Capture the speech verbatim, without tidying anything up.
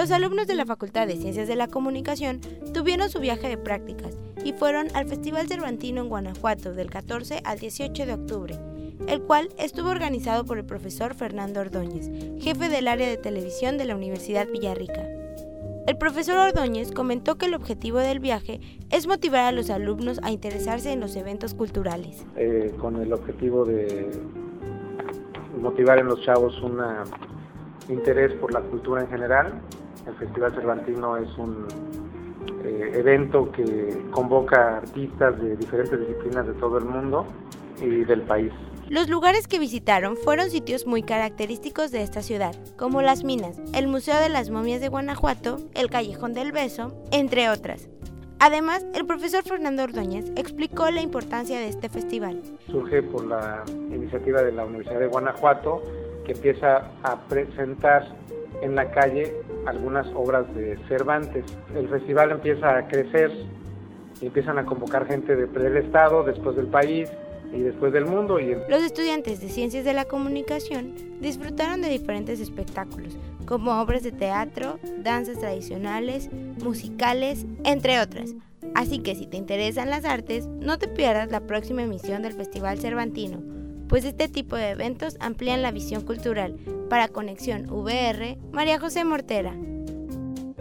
Los alumnos de la Facultad de Ciencias de la Comunicación tuvieron su viaje de prácticas y fueron al Festival Cervantino en Guanajuato del catorce al dieciocho de octubre, el cual estuvo organizado por el profesor Fernando Ordóñez, jefe del área de televisión de la Universidad Villarrica. El profesor Ordóñez comentó que el objetivo del viaje es motivar a los alumnos a interesarse en los eventos culturales. Eh, con el objetivo de motivar en los chavos un interés por la cultura en general. El Festival Cervantino es un eh, evento que convoca artistas de diferentes disciplinas de todo el mundo y del país. Los lugares que visitaron fueron sitios muy característicos de esta ciudad, como las minas, el Museo de las Momias de Guanajuato, el Callejón del Beso, entre otras. Además, el profesor Fernando Ordóñez explicó la importancia de este festival. Surge por la iniciativa de la Universidad de Guanajuato, que empieza a presentar en la calle algunas obras de Cervantes. El festival empieza a crecer y empiezan a convocar gente del estado, después del país y después del mundo. Y los estudiantes de Ciencias de la Comunicación disfrutaron de diferentes espectáculos, como obras de teatro, danzas tradicionales, musicales, entre otras. Así que si te interesan las artes, no te pierdas la próxima emisión del Festival Cervantino, pues este tipo de eventos amplían la visión cultural. Para Conexión V R, María José Mortera.